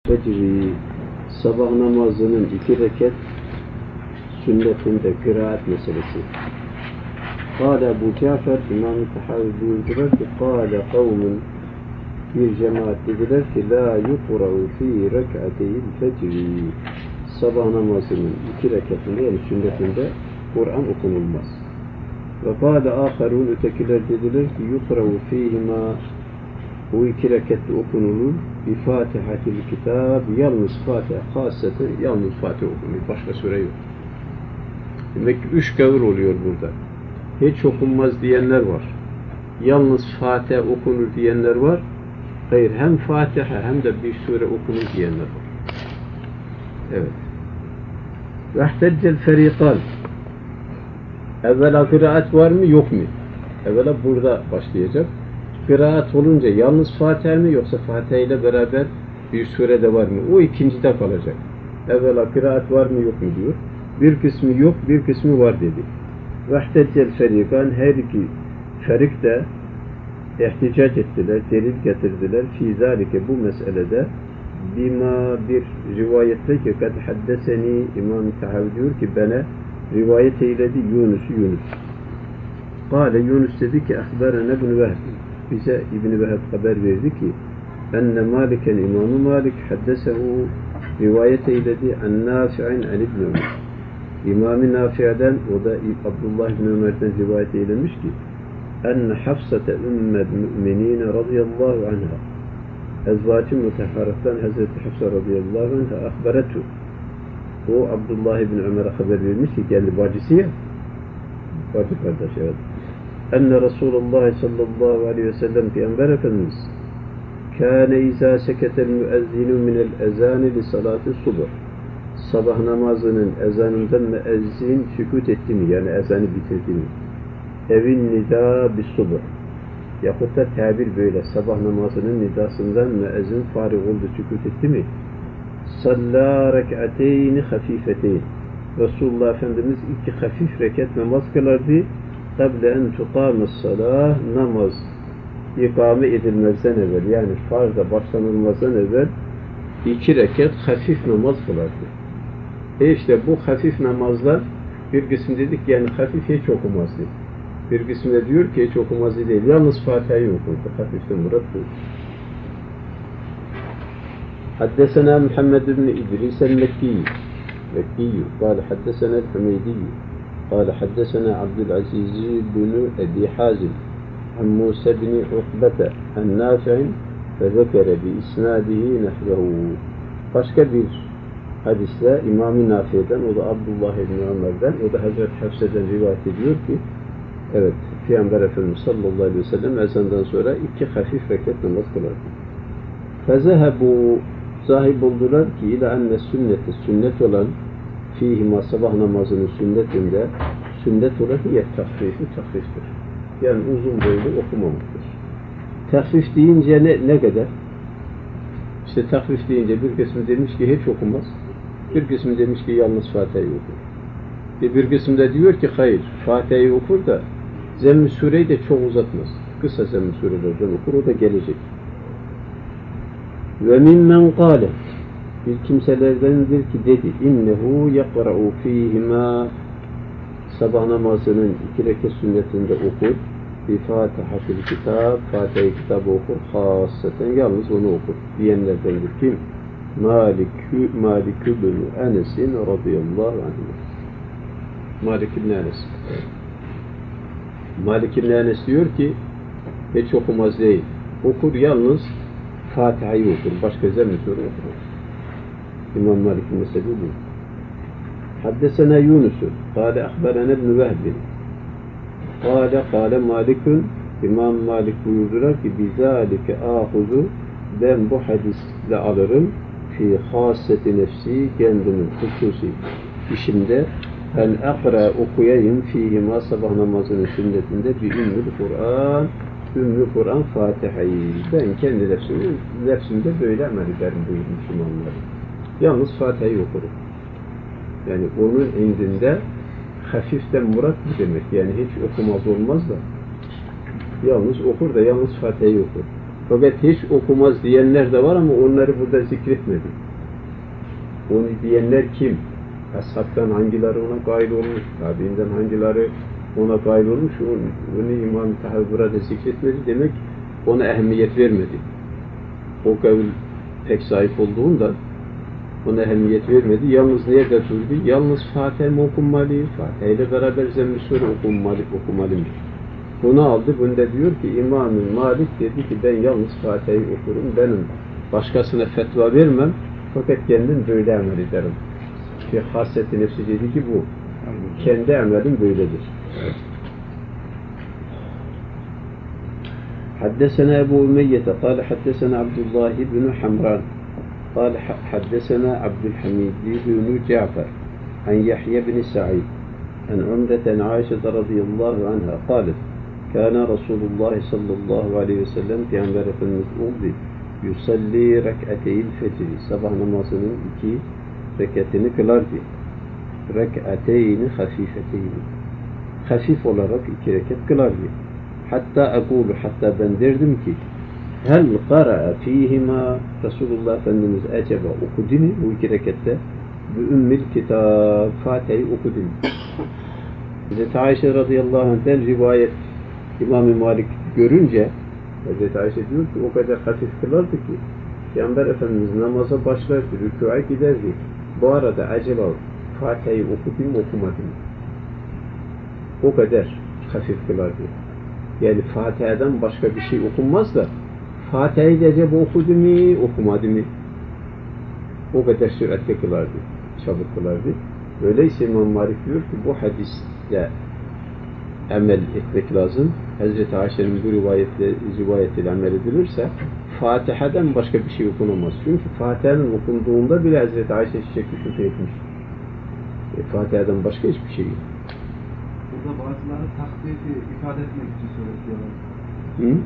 fecri, sabah namazının 2 rekat sünnetinde kıraat meselesi. Kâle Ebu Cafer, İmam-ı Tahavi buyurdular ki, kâle kavmun, bir cemaat dediler ki, la yukura'u fî rek'ateyil fecri, sabah namazının 2 rekatında, yani sünnetinde Kur'an okunulmaz. Ve kâle âkharûn, ötekiler dediler ki, yukura'u fîhimâ, bu 2 rekatta okunulur, bi Fatihatil kitab, yalnız Fatiha, hasreten yalnız Fatiha okunur, başka sure yok. Demek ki 3 gavur oluyor burada. Hiç okunmaz diyenler var. Yalnız Fatiha okunur diyenler var. Hayır, hem Fatiha hem de bir sure okunur diyenler var. Evet. Vehteccel feriqan. Evvela kıraat var mı yok mu? Evvela burada başlayacak. Kıraat olunca yalnız Fatiha mı yoksa Fatiha ile beraber bir sure de var mı? O ikincide kalacak. Evvela kıraat var mı yok mu diyor. Bir kısmı yok, bir kısmı var dedi. Vehteccel feriqan, her iki ferik de ihticac ettiler, delil getirdiler. Fî zâlike, bu meselede bima, bir rivayette ki kad haddeseni, İmam-ı Tahavi diyor ki bana rivayet eyledi Yunus. Kâle, Yunus dedi ki ahberene ibn Vehb, bize İbn-i Vehb haber verdi ki enne Maliken, İmam-ı Malik haddesehu, rivayet eyledi an Nafi'in an İbn Ömer, İmam-ı Nafi'den, o da Abdullah İbn Ömer'den rivayet eylemiş ki enne Hafsate ümmel müminine radıyallahu anha, ezvacı mutahharattan Hazreti Hafsa radıyallahu anha ahberetu, o Abdullah İbn Ömer'e haber vermiş ki kendi bacısı ya, bacı kardeş, evet. Enne Resulullah sallallahu aleyhi ve sellem, Peygamber Efendimiz kâne izâ seketel müezzinu minel ezâni li salâti subh, sabah namazının ezanından müezzin sükût etti mi, yani ezanı bitirdi mi? Evin nida bis subh, yahut da tabir böyle, sabah namazının nidasından müezzin fârig oldu, sükût etti mi? Sallâ rek'ateyni hafîfeteyn, Resulullah Efendimiz 2 hafif rekat namaz kılardı. Kable en tukâmes salâh, namaz ikame edilmezden evvel, yani farzda başlanılmazdan evvel 2 rekat hafif namaz kılardı. İşte bu hafif namazlar, bir kısım dedik yani hafif hiç okumazdı. Bir kısım da diyor ki hiç okumazdı değil, yalnız Fatiha'yı okurdu. Hafiften murat bu. Haddesena Muhammed ibn İdris el-Mekki, kâle haddesena el-Hümeydi, kâle haddesena Abdülaziz ibn Ebi Hazim, an Musa ibn Ukbete, an Nafi'in ve zekere bi isnadihi nehvehu. Başka bir hadisle İmam-ı Nafi'den, o da Abdullah ibn Ömer'den, o da Hazreti Hafsa'dan rivayet ediyor ki evet, Peygamber Efendimiz sallallahu aleyhi ve sellem ezandan sonra 2 hafif rekat namaz kılardı. Fezehebu, zahib oldular ki ila enne sünneti, sünnet olan fîhima, sabah namazının sünnetinde sünnet olan ya tahfiftir. Yani uzun boylu okumamaktır. Tahfif deyince ne kadar? İşte tahfif deyince bir kısmı demiş ki hiç okumaz. Bir kısmı demiş ki yalnız Fatiha'yı okur. Bir kısmı da diyor ki hayır, Fatiha'yı okur da Zemm-i Sure'yi de çok uzatmaz. Kısa Zemm-i Sure'lerden okur, o da gelecek. Ve mimmen kâle, bir kimselerdendir ki dedi innehu yakra'u fîhimâ, sabah namazının 2 rekat sünnetinde okur, bi Fatihatil kitab, Fatiha-i kitabı okur, hasseten yalnız onu okur diyenlerdendir. Kim? Malik ibn Enes'in radıyallahu anh. Malik ibn Enes. Malik ibn Enes diyor ki hiç okumaz değil. Okur, yalnız Fatiha'yı okur. Başka Zemm-i Sure okur. İmam Malik'in mezhebi bu. Haddesena Yunus'u kâle ahberene ibn Vehb kâle Malik'un, İmam Malik buyurdular ki bizâlike âhuzu, ben bu hadisle alırım fi hâsseti nefsi, kendimin hususi işimde en akra, okuyayım fîhima, sabah namazının sünnetinde bir Ümmü Kur'an Fatiha'yı, ben kendi nefsimde böyle amel ederim buyurmuş İmam Malik. Yalnız Fatiha'yı okurum. Yani onun indinde hafiften murat bu demek. Yani hiç okumaz olmaz da yalnız okur da yalnız Fatiha'yı okur. Fakat hiç okumaz diyenler de var ama onları burada zikretmedi. Onu diyenler kim? Ashabtan hangileri ona gail olmuş, tabiinden hangileri ona gail olmuş, onu İmam-ı Tahavi burada zikretmedi. Demek ona ehemmiyet vermedi. O kavil pek zayıf olduğunda ona ehemmiyet vermedi. Yalnız nerede durdu? Yalnız Fatiha mı okunmalı? Fatiha ile beraber Zemm-i Sure okumalı mı? Bunu aldı. Bunda diyor ki İmam-ı Malik dedi ki ben yalnız Fatiha'yı okurum. Benim başkasına fetva vermem. Fakat kendim böyle amel ederim. Ki hasret-i nefsi dedi ki bu. Kendi amelim böyledir. حدثنا أبو أمية قال حدثنا عبد الله بن حمران قال حدثنا عبد الحميد بن جعفر عن يحيى بن سعيد عن عمرة عن عائشة رضي الله عنها قالت كان رسول الله صلى الله عليه وسلم في عمر المسعود يصلي ركعتي الفجر sabah namazının 2 rekatını kılardı. Rek'ateyni hafifeteyni. Hafif olarak 2 rekat kılardı. Hatta ben derdim ki hel qara'a fihima Resulullah Efendimiz acaba okudu mu bu 2 rekatte? Bu ümmül kitab Fatiha'yı okudu mu? Hazreti Ayşe radıyallahu anh'den rivayet İmam-ı Malik görünce Hazreti Ayşe diyor ki o kadar hafif kılardı ki Peygamber Efendimiz namaza başlardı, rükûa giderdi. Bu arada acaba Fatiha'yı okudu mu okumadı mı? O kadar hafif kılardı. Yani Fatiha'dan başka bir şey okunmaz da Fatiha'yı acaba okudu mu okumadı mı? O kadar süratle kılardı, çabuk kılardı. Öyleyse İmam Malik diyor ki bu hadisle amel etmek lazım. Hazreti Ayşe'nin bu rivayetiyle amel edilirse Fatiha'dan başka bir şey okunamaz. Çünkü Fatiha'nın okunduğunda bile Hazreti Ayşe şekli şüphe etmiş. Fatiha'dan başka hiçbir şey yok. Burada bazıları takdiri ifade etmek için söylüyorlar.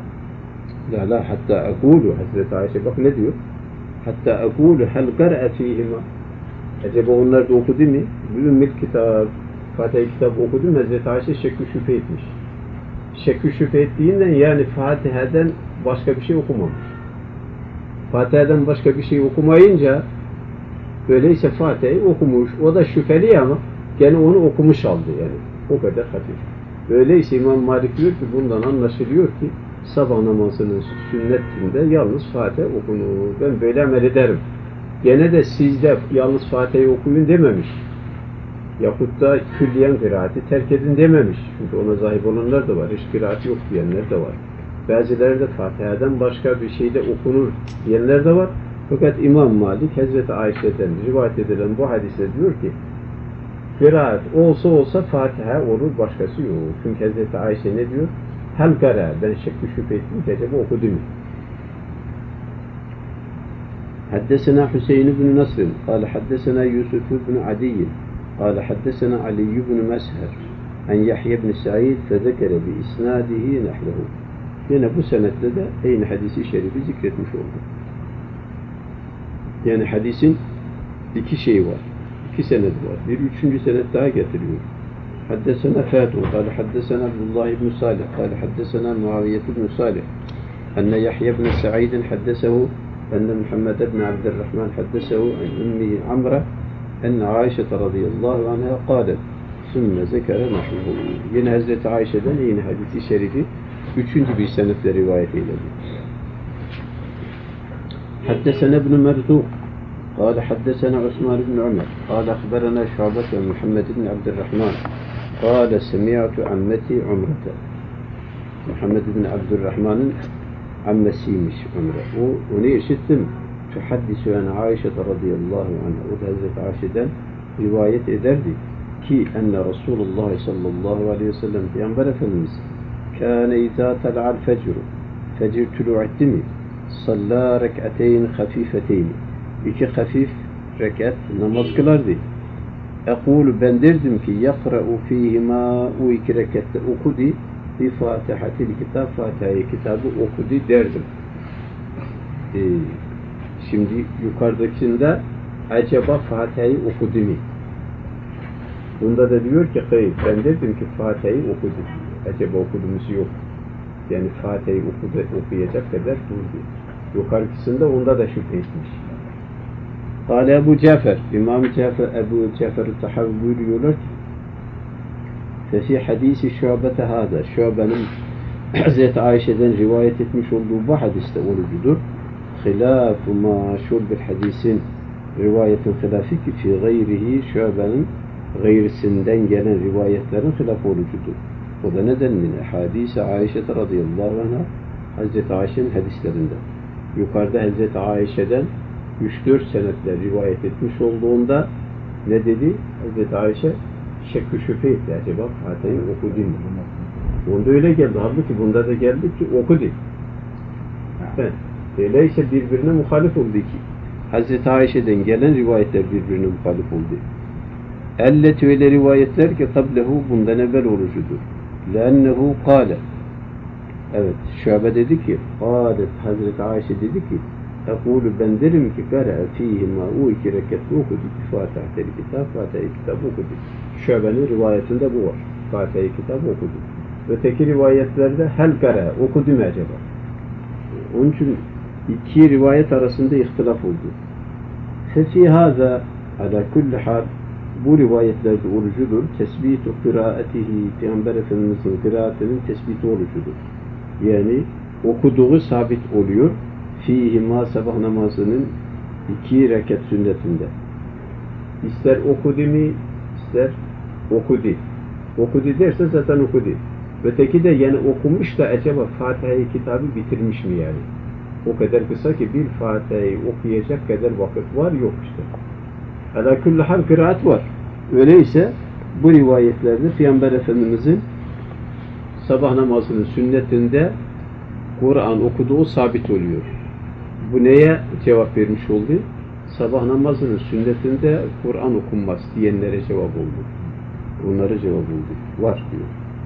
La hatta akulu Hazreti Ayşe bak ne diyor? Hatta akulu hel qara'a fihima. Acaba onlar da okudu mu? Ümmül kitap Fatiha kitabı okudu mu? Hazreti Ayşe şekli şüphe etmiş. Şekli şüphe ettiğinden yani Fatiha'dan başka bir şey okumamış. Fatiha'dan başka bir şey okumayınca öyleyse Fatiha'yı okumuş. O da şüpheli ama gene onu okumuş aldı yani. O kadar hafif. Öyleyse İmam Malik diyor ki bundan anlaşılıyor ki sabah namazının sünnetinde yalnız Fatiha okunur. Ben böyle amel ederim. Gene de sizde yalnız Fatiha'yı okuyun dememiş. Yahut da külliyen kıraati terk edin dememiş. Çünkü ona sahip olanlar da var. Hiç kıraati yok diyenler de var. Bazıları da Fatiha'dan başka bir şeyde okunur diyenler de var. Fakat İmam Malik Hazreti Ayşe'den rivayet edilen bu hadise diyor ki kıraat olsa Fatiha olur, başkası yok. Çünkü Hazreti Ayşe ne diyor? Hel kara, ben şekli şüphe ettim ki acaba okudu mu? حدثنا حسين بن نصر قال حدثنا يوسف بن عدي قال حدثنا علي بن مسهر عن يحيى بن سعيد فذكر بإسناده نحوه. Yine bu senette de aynı hadisi şerifi zikretmiş oldu. Yani hadisin 2 şeyi var. 2 senet var. Bir 3. senet daha getiriyor. حدثنا فاتو قال حدثنا عبد الله بن صالح قال حدثنا معاوية بن صالح أن يحيى بن سعيد حدثه أن محمد بن عبد الرحمن حدثه عن أمه عمرة أن عائشة رضي الله عنها قالت ثم ذكر نحوه. Yine Hazreti Ayşe'den yine hadisi şerifi 3. bir senetle rivayet eyledi. حدثنا ابن مرزوق قال حدثنا عثمان بن عمر قال أخبرنا شعبة محمد بن عبد الرحمن قال سمعت عمتي عمرة. Muhammed bin Abdurrahman'ın ammesiymiş Umre. Onu işittim. Tuhaddisu an Ayşe radıyallahu anha. O da Hazreti Ayşe'den rivayet ederdi ki enne Resulullah sallallahu aleyhi ve sellem Peygamber Efendimiz kâne izâ tala'al fecru. Fecir tulu etti mi? Salla rek'ateyn hafifeteyn. 2 hafif rekat namaz kılardı. Ekulu ben derdim ki yakra'u fîhimâ o 2 rekatte okudu bi Fatihatil kitap Fatiha'yı kitabı okudu derdim. Şimdi yukarıdakinde acaba Fatiha'yı okudu mu? Bunda da diyor ki hayır ben dedim ki Fatiha'yı okudu. Acaba okudumuz yok. Yani Fatiha'yı okuyacak kadar durdu. Yukarısında onda da şüphe etmiş. Kâle Ebu Cafer, İmam-ı Ebu Cafer-i Tahavi buyuruyorlar ki Fefi hadisi Şu'bete hâda, Şu'be'nin Hazreti Ayşe'den rivayet etmiş olduğu bu hadiste olucudur. Hilâf-ı maşhur bir hadisin rivayetin hilâfi ki fi gayrihi Şu'be'nin gayrisinden gelen rivayetlerin hilaf olucudur. O da neden min hadisi Ayşe radıyallahu anh'a Hazreti Ayşe'nin hadislerinden. Yukarıda Hazreti Ayşe'den 3-4 senetle rivayet etmiş olduğunda ne dedi? Hazreti Ayşe şekk-i şüphe etti. Acaba Fatiha'yı okudu mu? Onda öyle geldi. Halbuki bunda da geldi ki okudu. Öyleyse birbirine muhalif oldu ki. Hazreti Ayşe'den gelen rivayetler birbirine muhalif oldu. Elleti öyle rivayetler ki kablehu bundan evvel orucudur. Lennehu kâle. Evet, Şu'be dedi ki, kâlet Hazreti Ayşe dedi ki, ekûlü ben derim ki, kâre'e fîhimâ o 2 rekatlı okudu ki Fatiha'yı kitap, Fatiha'yı kitap okudu. Şu'be'nin rivayetinde bu var. Fatiha'yı kitap okudu. Öteki rivayetlerde hel kâre'e okudu mu acaba? Onun için 2 rivayet arasında ihtilaf oldu. Fefî hâzâ alâ kulli hâl bu rivayetlerde orucudur. Tesbîtu kıraatihi Peygamber Efendimiz'in kıraatinin tespiti orucudur. Yani okuduğu sabit oluyor. Fîhimâ sabah namazının 2 rekat sünnetinde. İster okudu mi, ister okudu. Okudu derse zaten okudu. Öteki de yani okumuş da acaba Fatiha'yı kitabı bitirmiş mi yani? O kadar kısa ki bir Fatiha'yı okuyacak kadar vakit var yok işte. Ala kulli hal kıraat var. Öyleyse bu rivayetlerde Peygamber Efendimiz'in sabah namazının sünnetinde Kur'an okuduğu sabit oluyor. Bu neye cevap vermiş oldu? Sabah namazının sünnetinde Kur'an okunmaz diyenlere cevap oldu. Onlara cevap oldu. Var diyor.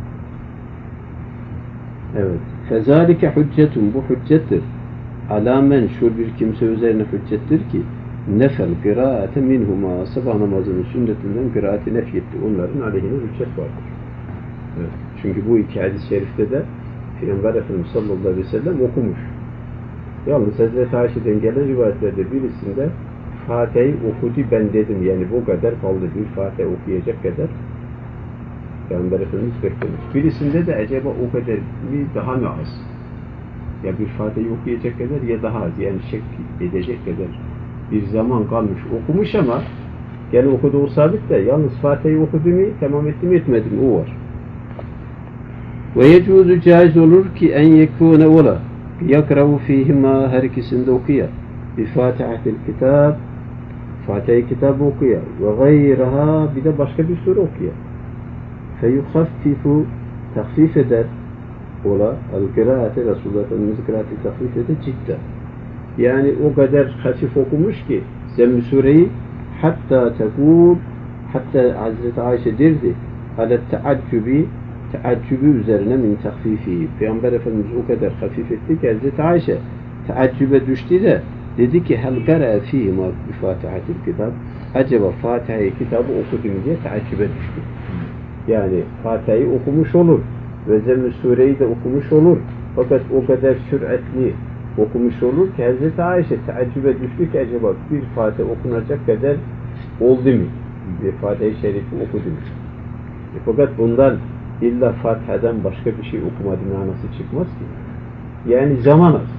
Evet. Fezalike hüccetun bu hüccettir. Alamen şu bir kimse üzerine hüccettir ki nefel kıraate minhuma sabah namazının sünnetinden kıraati nefyetti. Onların aleyhine hüccet vardır. Evet. Çünkü bu 2 hadis-i şerifte de Peygamber Efendimiz sallallahu aleyhi ve sellem okumuş. Yalnız Hazreti Ayşe'den gelen rivayetlerde birisinde Fatiha'yı okudu ben dedim. Yani bu kadar kaldı. Bir Fatiha okuyacak kadar Peygamber Efendimiz beklemiş. Birisinde de acaba o kadar mi daha mı az? Ya bir Fatiha'yı okuyacak kadar ya daha az. Yani şek edecek kadar bir zaman kalmış. Okumuş ama yani okuduğu sabit de yalnız Fatiha'yı okudu mu tamam etti mi etmedi mi o var. Ve yecuzu caiz olur ki en yekûne ola yakravu fîhimâ her ikisinde okuya bi Fatihatil kitab Fatiha-i kitabı okuya ve gayraha bir de başka bir sure okuya feyuhaffifu tahfif eder ola el-kıraate Resulullah Efendimiz'i kıraati tahfif eder cidden. Yani o kadar hafif okumuş ki Zemm-i Sure'yi hatta tekûl hatta Hazreti Ayşe derdi alet teaccübü üzerine min tahfifi. Peygamber Efendimiz o kadar hafif etti ki Hazreti Ayşe teaccübe düştü de dedi ki hel kâre'e fîhimâ bi Fatihatil kitab acaba Fatiha'yı kitabı okudu mu diye teaccübe düştü. Yani Fatiha'yı okumuş olur ve Zemm-i Sure'yi de okumuş olur. Fakat o kadar süratli okumuş olur ki Hazreti Ayşe teaccübe düştü ki acaba bir Fatiha okunacak kadar oldu mu? Bir Fatiha-i Şerif'i okudu mu? Fakat bundan illa Fatiha'dan başka bir şey okumadı manası çıkmaz ki. Yani zaman az.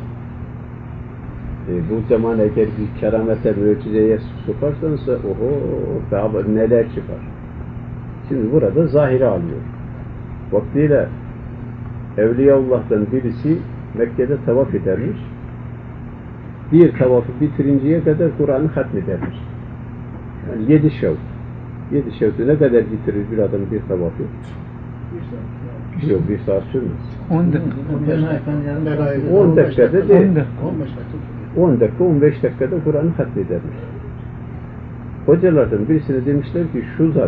Bu zaman eğer bir keramete, mucizeye sokarsanız oho daha neler çıkar. Şimdi burada zahiri alıyor. Vaktiyle Evliyaullah'tan birisi Mekke'de tavaf edermiş. Bir tavafı bitirinceye kadar Kur'an'ı hatmedermiş. Yani 7 şevk. 7 şevkü ne kadar bitirir bir adam bir tavafı? 1 saat. Yok 1 saat sürmez. 10 dakika. 10 dakikada değil. 10 dakika 15 dakikada Kur'an'ı hatmedermiş. Hocalardan birisine demişler ki şu zat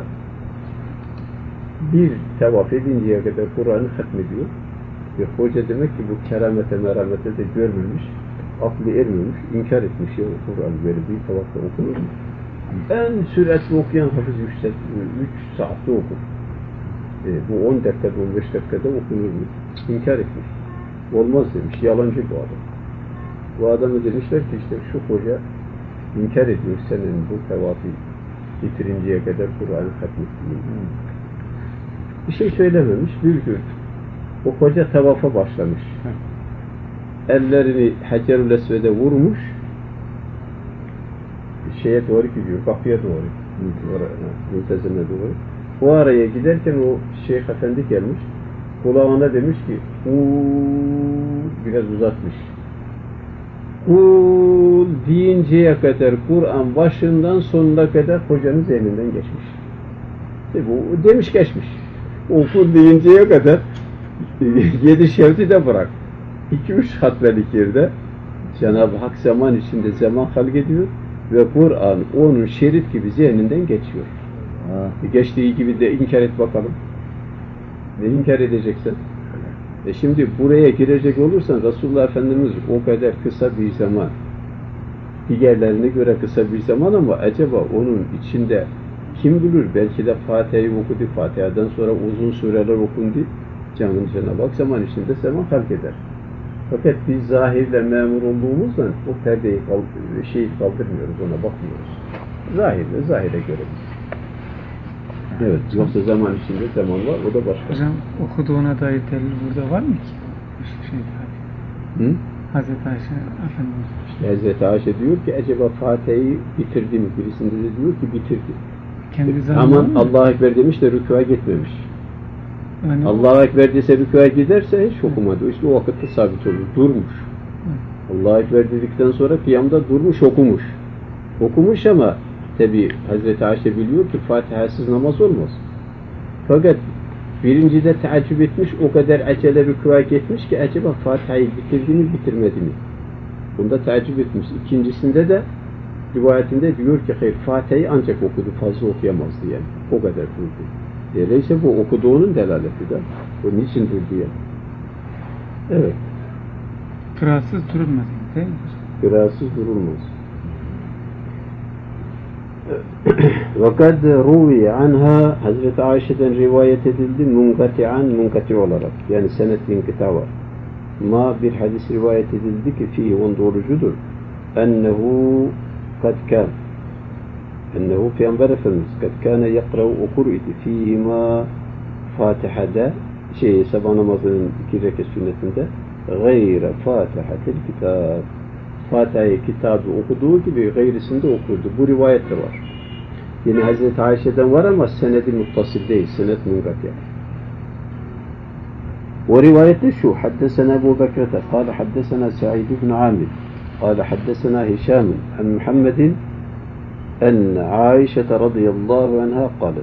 bir tavaf edinceye kadar Kur'an'ı hatmediyor. Hoca demek ki bu keramete meramete de görmemiş, aklı ermemiş, inkar etmiş ya Kur'an böyle bir tavafta okunur mu? En süratli okuyan hafız 3 saatte okur. Bu 10 dakikada 15 dakikada okunur mu? İnkar etmiş. Olmaz demiş, yalancı bu adam. Bu adamı demişler ki işte şu hoca inkar ediyor senin bu tevafı bitirinceye kadar Kur'an'ı hatmettiğini. Bir şey söylememiş, bir gün o hoca tavafa başlamış. Ellerini Hacer-ül Esved'e vurmuş, şeye doğru gidiyor, kapıya doğru, Mültezim'e doğru. Bu araya giderken o Şeyh Efendi gelmiş, kulağına demiş ki, biraz uzatmış. Kul deyinceye kadar Kur'an başından sonuna kadar hocanın zihninden geçmiş. Bu demiş geçmiş. O kul deyinceye kadar 7 şerdi de bırak. 2-3 hatmelik yerde Cenab-ı Hak zaman içinde zaman halk ediyor ve Kur'an onun şerit gibi zihninden geçiyor. Geçtiği gibi de inkar et bakalım. Ne inkar edeceksin? Şimdi buraya girecek olursan Resulullah Efendimiz o kadar kısa bir zaman, diğerlerine göre kısa bir zaman ama acaba onun içinde kim bilir belki de Fatiha'yı okudu, Fatiha'dan sonra uzun sureler okundu. Cenab-ı Hak zaman içinde zaman halk eder. Fakat biz zahirle memur olduğumuzdan o perdeyi kaldırmıyoruz, ona bakmıyoruz. Zahire göre biz. Evet, yoksa zaman içinde zaman var, o da başka. Hocam okuduğuna dair delil burada var mı ki? Hazreti Ayşe Efendimiz. İşte Hazreti Ayşe diyor ki acaba Fatiha'yı bitirdi mi? Birisinde de diyor ki bitirdi. Aman Allahu Ekber demiş de rükûa gitmemiş. Yani Allahu Ekber dese rükûa giderse hiç okumadı. İşte o vakitte sabit olur. Durmuş. Allahu Ekber dedikten sonra kıyamda durmuş okumuş. Okumuş ama tabi Hazreti Ayşe biliyor ki Fatiha'sız namaz olmaz. Fakat birincide teaccüp etmiş, o kadar acele rükûa gitmiş ki acaba Fatiha'yı bitirdi mi bitirmedi mi? Bunda teaccüp etmiş. İkincisinde de rivayetinde diyor ki hayır Fatiha'yı ancak okudu, fazla okuyamazdı yani. O kadar durdu. Öyleyse bu okuduğunun delaleti de. O niçin durdu yani? Evet. Kıraatsız durulmaz değil mi? Kıraatsız durulmaz. وَقَدْ رُوِيَ عَنْهَا Hazreti Ayşe'den rivayet edildi munkati olarak. Yani senet inkıta var. Bir hadis rivayet edildi ki fihi onun doğrucudur. Ennehu kad kan. Ennehu Peygamber Efendimiz kad kâne yakra'u okur idi fîhima Fatiha'da sabah namazının 2 rekat sünnetinde gayre Fatihatil kitab. Fatiha'yı kitabı okuduğu gibi gayrisinde okurdu. Bu rivayet de var. Yine Hazreti Ayşe'den var ama senedi muttasil değil. Senet munkati. O rivayette şu. Haddesena Ebu Bekrete. Kâle haddesena Sa'id ibn Amir. Kâle haddesena Hişam. An Muhammedin en Aişe radıyallahu anha kâlet.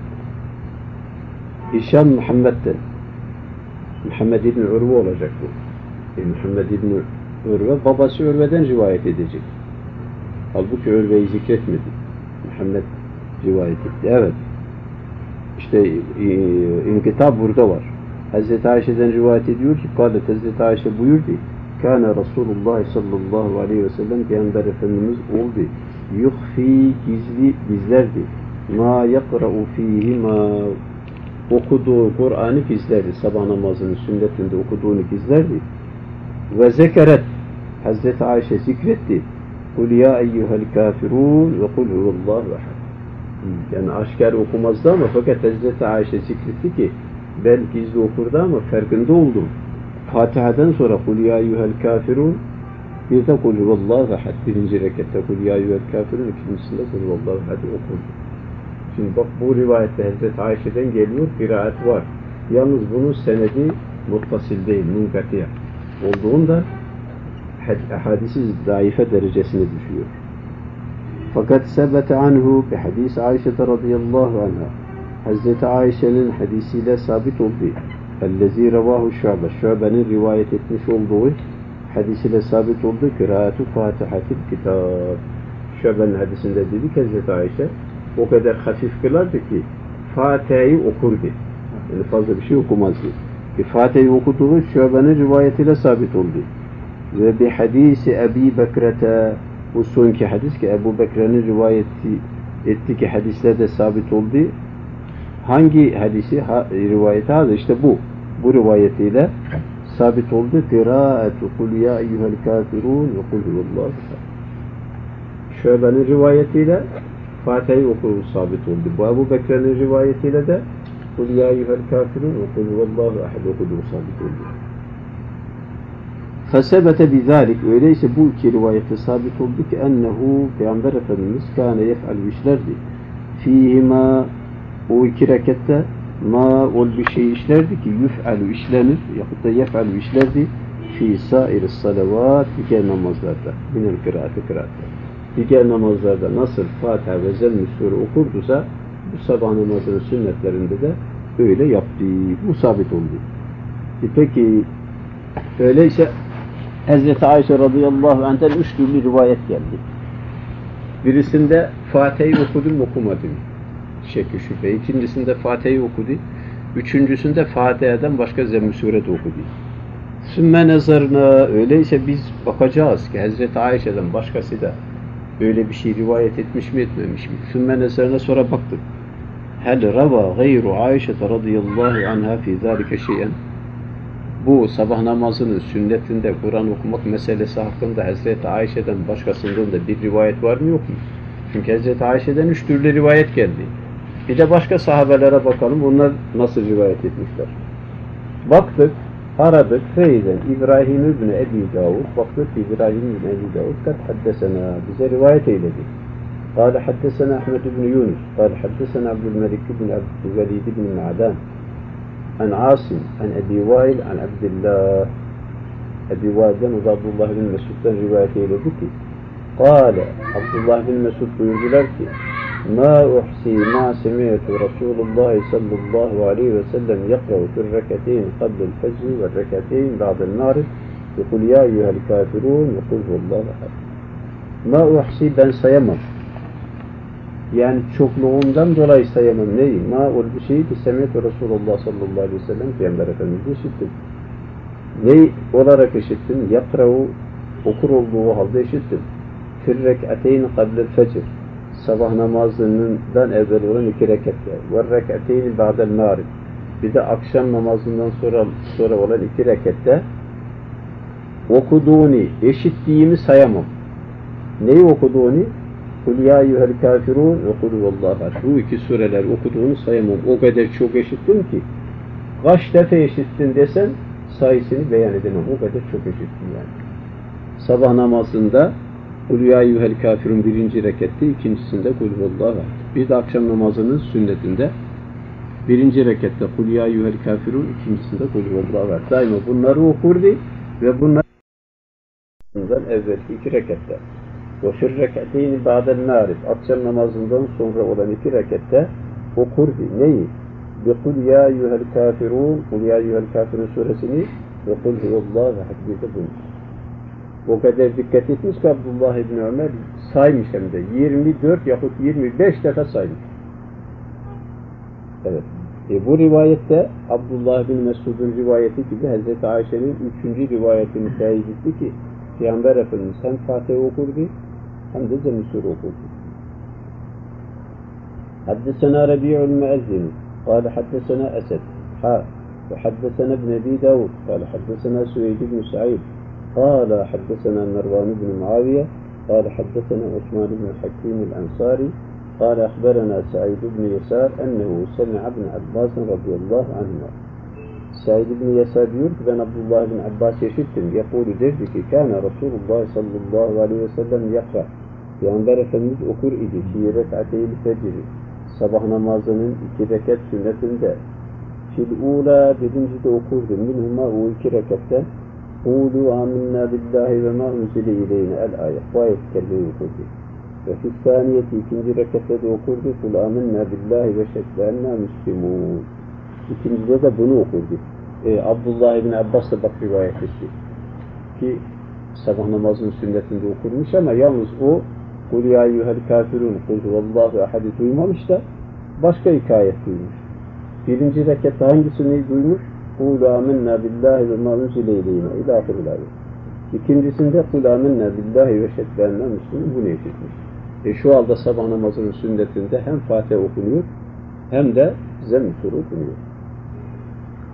Hişam Muhammed'den. Muhammed ibn Urve olacak bu. Muhammed ibn Urve, babası Urve'den rivayet edecek. Halbuki Urve'yi zikretmedi. Muhammed rivayet etti. Evet. İşte inkıta burada var. Hazreti Ayşe'den rivayet ediyor ki kâlet Hazreti Ayşe buyurdu. Kâne Resulullah sallallahu aleyhi ve sellem Peygamber Efendimiz oldu. Yuhfi gizlerdi. Ma yakra'u fihi ma okuduğu Kur'an'ı gizlerdi. Sabah namazının sünnetinde okuduğunu gizlerdi. Ve zekeret Hazreti Ayşe zikretti. Kul ya eyyuhel kafirun ve kul huvallahu ahad. Yani aşikar okumazdı ama fakat Hazreti Ayşe zikretti ki ben gizli okurdu ama farkında oldum. Fatiha'dan sonra kul ya eyyuhel kafirun bir de kul huvallahu ahad. Birinci rekatta kul ya eyyuhel kafirun, ikincisinde kul huvallahu ahad okurdu. Şimdi bak bu rivayette Hazreti Ayşe'den geliyor, kıraat var. Yalnız bunun senedi muttasil değil, munkati olduğunda hadisi zayıfe derecesine düşüyor. Fakat sebete anhu bi hadis Ayşe radıyallahu anha. Hazreti Ayşe'nin hadisiyle sabit oldu. Ellezî revahu Şu'be. Şu'be'nin rivayet etmiş olduğu hadisiyle sabit oldu. Kıraatu Fatihatil kitab. Şu'be'nin hadisinde dedi ki Hazreti Ayşe o kadar hafif kılardı ki Fatiha'yı okurdu. Yani fazla bir şey okumazdı. Fatiha'yı okuduğu Şu'be'nin rivayetiyle sabit oldu. Ve bir hadisi Ebi Bekret'e bu sonki hadis ki Ebu Bekir'in rivayeti etti ki hadislerde sabit oldu. Hangi hadisi rivayeti? İşte bu rivayetiyle sabit oldu. Kıraatu kul ya eyyuhel kafirun ve kul huvallahu ehad. Şöbe'nin rivayetiyle Fatiha'yı okuduğu sabit oldu. Bu Ebu Bekir'in rivayetiyle de kul ya eyyuhel kafirun ve kul huvallahu ehad okuduğu sabit oldu. Fesebete bizalik, öyleyse bu iki rivayette sabit oldu ki ennehu Peygamber Efendimiz kâne yef'alü işlerdi. Fîhima, o iki rekatte ma ol bir şey işlerdi ki yuf'alü işlenir yahut da yef'alü işlerdi fî sâir-i salavat, diğer namazlarda minel kıraatta. Diğer namazlarda nasıl Fatiha ve Zemm-i Sûre okurdusa bu sabah namazının sünnetlerinde de öyle yaptı. Bu sabit oldu. Peki öyleyse Hazreti Ayşe radıyallahu anh'ten 3 türlü rivayet geldi. Birisinde Fatiha'yı okudum okumadım şekli şüphe. İkincisinde Fatiha'yı okudu. Üçüncüsünde Fatiha'dan başka Zemm-i Sûre de okudu. Sümme nazarına, öyleyse biz bakacağız ki Hazreti Ayşe'den başkası da öyle bir şey rivayet etmiş mi etmemiş mi? Sümme nazarına sonra baktık. Hel rava gayru Ayşe radıyallahu anha fi zalike şey'en. Bu sabah namazının sünnetinde Kur'an okumak meselesi hakkında Hazreti Ayşe'den başkasından da bir rivayet var mı yok mu? Çünkü Hazreti Ayşe'den 3 türlü rivayet geldi. Bir de başka sahabelere bakalım, onlar nasıl rivayet etmişler. Baktık, aradık, feyden İbrahim ibn Ebi Davud, baktık İbrahim ibn Ebi Davud kat haddesena, bize rivayet eyledi. قال حدثنا أحمد بن يونس قال حدثنا عبد الملك بن عبد الوليد بن معدان عن عاصم عن أبي وائل عن عبد الله أبي وائل'den o da Abdullah bin Mesud'dan rivayet eyledi ki قال Abdullah bin Mesud buyurdular ki ما أحصي ما سمعت رسول الله صلى الله عليه وسلم يقرأ في الركعتين قبل الفجر والركعتين بعد المغرب يقول يا أيها الكافرون يقول هو الله أحد. ما أحصي, ben sayamam. Yani çokluğundan dolayı sayamam. Neyi? Ma ol bir şeyi ki semiyet Resulullah sallallahu aleyhi ve sellem Peygamber Efendimiz'i işittim. Neyi olarak işittim? Yakra'u, okur olduğu halde işittim. Fir rek'ateyn kablel fecr, sabah namazından evvel olan 2 rekatler. Ve rek'ateyn ba'del mağrib, bir de akşam namazından sonra olan 2 rekatte okuduğunu, eşittiğimi sayamam. Neyi okuduğunu? Kul ya eyyuhel kafirun ve kul huvallahu ehad. Bu iki sureler okuduğunu sayamam. O kadar çok eşittim ki kaç defa eşittin desen sayısını beyan edemem. O kadar çok eşittim yani. Sabah namazında Kul ya eyyuhel kafirun 1. rekatte, ikincisinde Kul huvallahu ehad. Bir de akşam namazının sünnetinde 1. rekatte Kul ya eyyuhel kafirun, ikincisinde Kul huvallahu ehad. Daima bunları okurdu ve bunlar evvelki 2 rekatte. Ve fir rek'ateyni ba'del mağrib, akşam namazından sonra olan 2 rekatte okurdu. Neyi? Ve kul ya eyyuhel kafirun, kul ya eyyuhel kafirun suresini ve kul huvallahu ehad bir de bunu. O kadar dikkat etmiş ki Abdullah ibn Ömer saymış hem de 24 yahut 25 defa saymış. Evet. Bu rivayette Abdullah bin Mesud'un rivayeti gibi Hazreti Ayşe'nin 3. rivayetini teyit etti ki Peygamber Efendimiz hem Fatiha okurdu hem de Zemm-i Sûre okurdu. Haddesena Rabi'ul Müezzin قال حدثنا أسد وحدثنا ابن أبي داود قال حدثنا سويد بن سعيد قال حدثنا مروان بن معاوية قال حدثنا عثمان بن حكيم الأنصاري قال أخبرنا سعيد بن يسار أنه سمع ابن عباس رضي الله عنهما. Said ibn Yasar diyor ki ben Abdullah bin Abbas işittim. Yakulu derdi ki Kâne Resulullah sallallahu aleyhi ve sellem yakra. Peygamber Efendimiz okur idi. Fî rek'ateyl fecri, sabah namazının 2 rekat sünnetinde. Fil ula, birinci de okurdu. Minhuma, o 2 rekatte Kûlû âminnâ billâhi ve mâ unzile ileyne el ayet. Bu ayet kelleyi okurdu. Ve fî-s-sâniyeti, 2. rekatte de okurdu. Kul âminnâ billâhi ve şeddânnâ müslimûn. İkincide de bunu okurdu. Abdullah ibn Abbas da bak rivayet etti. Ki sabah namazının sünnetinde okurmuş ama yalnız o Kul ya eyyuhel kafirun Kul huvallahu ehad'i duymamış da başka hikayet duymuş. 1. rekatta hangisini duymuş? Kul âminnâ billahi ve mâ unzile ileyne ilâ ahiril ayet. İkincisinde Kul âminnâ billahi ve şeddânnâ müslimûn, bunu işitmiş. Şu halde sabah namazının sünnetinde hem Fatiha okunuyor hem de Zemm-i Sûre okunuyor.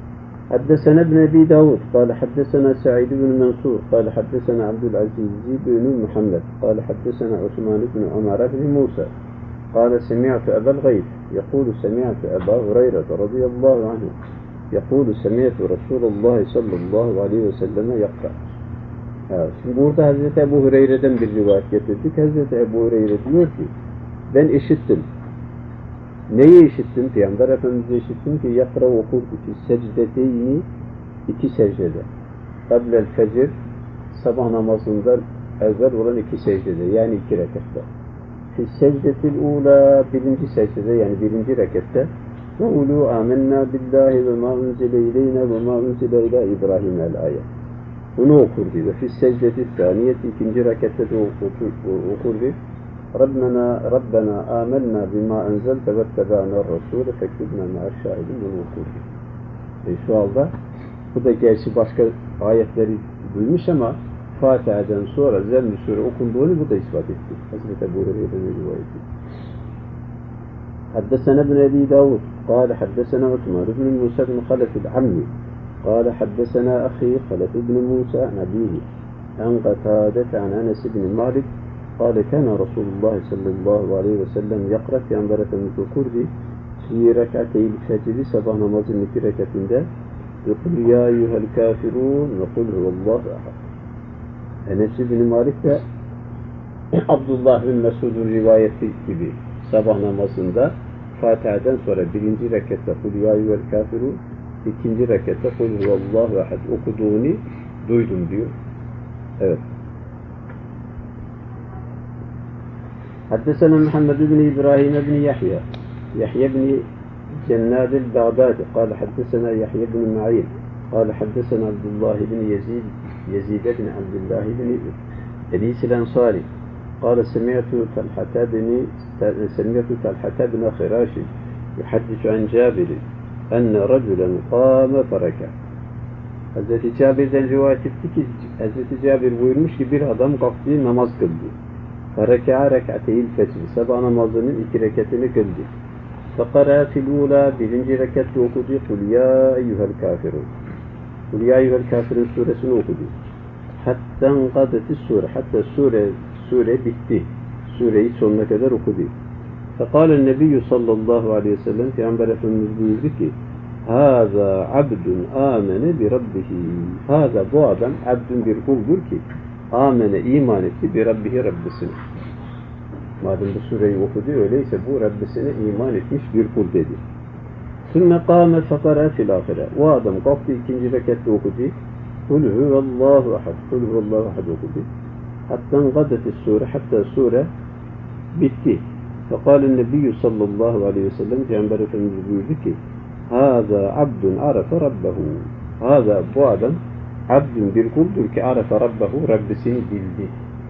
حدثنا ابن أبي داود قال حدثنا سعيد بن منصور قال حدثنا عبد العزيز بن محمد قال حدثنا عثمان بن عمر بن موسى قال سمعت أبا الغيث يقول سمعت أبا هريرة رضي الله عنه يقول سمعت رسول الله صلى الله عليه وسلم يقرأ. Şimdi burada Hazreti Ebu Hureyre'den bir rivayet getirdik. Hazreti Ebu Hureyre diyor ki ben işittim. Neyi işittim? Peygamber Efendimiz'e işittim ki yakra okurdu ki secdeteyni iki secdede. Kablel fecir sabah namazından evvel olan iki secdede yani iki rekatta. Fi secdetil ula birinci secdede yani birinci rekatta ve ulu amennâ billahi ve mâ unzile ileyne ve mâ unzile ilâ İbrahim el-ayet. Bunu okurdu ve fi secdeti saniyeti ikinci rekatta da okurdu. Rabbena âmennâ bimâ enzelte vettebe'nâ rasûle fektubnâ me'aş-şâhidin bunu okurdu. Şu anda bu da gerçi başka ayetleri duymuş ama Fatiha'dan sonra Zemmül Sure okunduğunu bu da ispat etti. Hazreti Ebu Hureyre'nin rivayeti. Haddesena ibn Ebi Davud قال حدثنا عثمان بن موسى بن خلف العمي قال حدثنا أخي خلف بن موسى عن أبيه عن قتادة عن أنس بن مالك قال كان رسول الله صلى الله عليه وسلم يقرأ في أنبرة المذكور في ركعتي الفجر sabah namazının iki rekatinde يقول يا أيها الكافرون وقل هو الله أحد. Enes bin Malik de Abdullah bin Mesud'un rivayeti gibi sabah namazında Fatiha'dan sonra birinci rekatta Kul ya eyyuhel kafirun, ikinci rekatta Kul huvallahu ahad okuduğunu duydum diyor. Evet. حدثنا محمد بن إبراهيم بن يحيى بن جناد البغدادي قال حدثنا يحيى بن معين قال حدثنا عبد الله بن يزيد بن عبد الله بن إدريس الأنصاري قال سمعت طلحة بن خراش يحدث عن جابر أن رجلا قام فركع. Hazreti Cabir'den rivayet etti ki Hazreti Cabir buyurmuş ki bir adam kalktı namaz kıldı. Fereka'a rek'ateyil fecr sabah namazının iki rekatını kıldı. Fekara fil ula birinci rekatta okudu. Kul ya eyyuhel kafirun. Kul ya eyyuhel kafirun suresini okudu. Hatta qadeti sure. Hatta sure bitti. Sureyi sonuna kadar okudu. Fekalen nebiyyü sallallahu aleyhi ve sellem Peygamber Efendimiz buyurdu ki Hâzâ abdun âmene bi rabbihi. Hâzâ bu adam abdun bir kuldur ki amene iman etti bir rabbihi Rabbisine. Madem bu sureyi okudu öyleyse bu Rabbisine iman etmiş bir kul dedi. Sümme kâme fekara fil ahire. O adam kalktı ikinci rekatta okudu. Kul huvallahu ahad. Kul huvallahu ahad okudu. Hatta gadeti sure. Hatta sure bitti. Fekâlen nebiyyü sallallahu aleyhi ve sellem Peygamber Efendimiz buyurdu ki Hâzâ abdun arafe rabbehu. Hâzâ bu adam abdun bir kuldur ki arafe rabbehu Rabbisini bildi.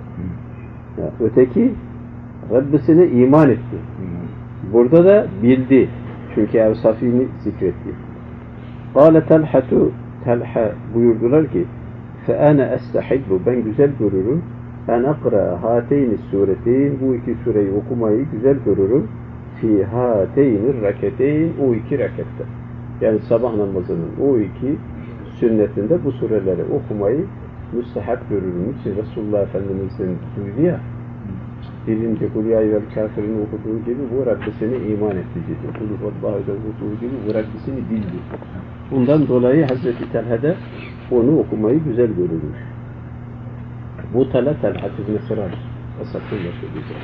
Öteki Rabbisine iman etti. Burada da bildi. Çünkü evsafini zikretti. Kâle Talha buyurdular ki فَاَنَا اَسْتَحِبُّ ben güzel görürüm. En akra hateyni sureteyn bu iki sureyi okumayı güzel görürüm. Fi hateyni reketeyn o iki rekatta. Yani sabah namazının o iki sünnetinde bu sureleri okumayı müstehap görürüm. İçin Resulullah Efendimiz'den duydu ya birinci Kul ya eyyuhel kafirin okuduğu gibi bu Rabbisine iman etti dedi. Kul huvallahu okuduğu gibi bu Rabbisini bildi. Bundan dolayı Hazreti Talha'da onu okumayı güzel görürmüş. Bu Talha ibn Sırar esasıyla söyleyeceğim.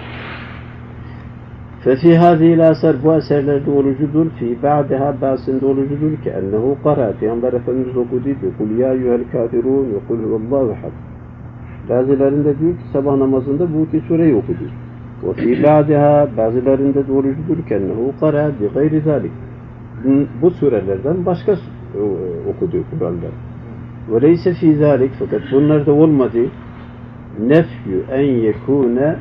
Fefi hâzîl asar bu eserlerde olucudur. Fi ba'deha bazısında olucudur ki ennehu qara Peygamber Efendimiz okudu diyor. Kul ya eyyuhel kafirun ve kul huvallahu ahad. Bazılarında diyor ki sabah namazında bu iki sureyi okudu. Ve fi ba'deha bazılarında olucudur ki ennehu qara bi gayri zalik. Bu surelerden başka okudu Kur'an'da. Ve leyse fi zalik fakat bunlarda olmadı. Nefyü en yekûne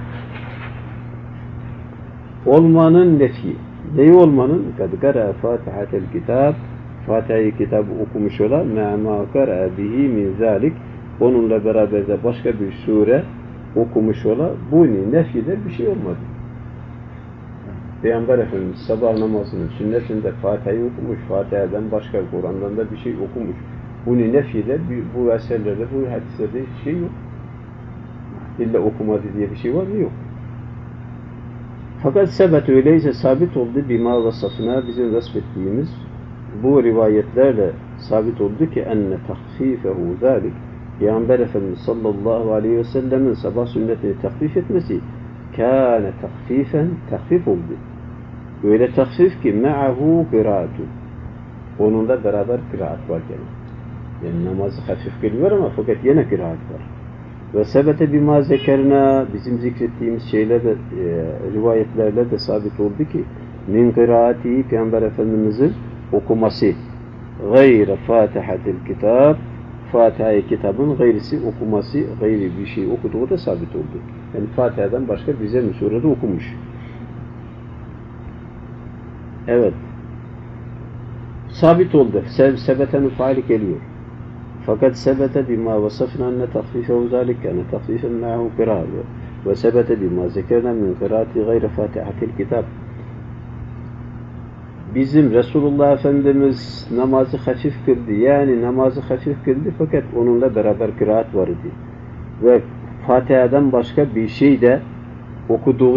olmanın nefi. Neyi olmanın? Kad gara Fatihatel kitab Fatiha-i kitabı okumuş olan me'ma gara bihi min zalik onunla beraber de başka bir sure okumuş olan bu nefyeder bir şey olmadı. Peygamber Efendimiz sabah namazının sünnetinde Fatiha'yı okumuş, Fatiha'dan başka Kur'an'dan da bir şey okumuş. Bunu nefyeder, bu eserlerde, bu hadislerde hiç şey yok. İlla okumadı diye bir şey var mı? Yok. Fakat sebet öyleyse sabit oldu bima vasafına bizim vasfettiğimiz bu rivayetlerle sabit oldu ki enne tahfifehu zalik Peygamber Efendimiz sallallahu aleyhi ve sellemin sabah sünnetini tahfif etmesi kâne tahfifen tahfif oldu. Öyle tahfif ki me'ahu kıraatu. Onunla beraber kıraat var gene. Yani namazı hafif geliyor ama fakat yine kıraat var. Ve sebete bima zekerna bizim zikrettiğimiz şeyler de rivayetlerle de sabit oldu ki min kıraati Peygamber Efendimiz'in okuması gayre fatihatil kitab Fatiha-i kitabın gayrisi okuması gayri bir şey okuduğu da sabit oldu. Yani Fatiha'dan başka bize mi surede okumuş. Evet. Sabit oldu. Sebeten faali geliyor. Fakat sebete bima vasafna enne tahfifehu zalik yani tahfifen ma'hu kıraat ve sebete bima zekerna min kıraati gayre fatihatil kitab. Bizim Resulullah Efendimiz namazı hafif kıldı. Yani namazı hafif kıldı fakat onunla beraber kıraat vardı. Ve Fatiha'dan başka bir şey de okuduğu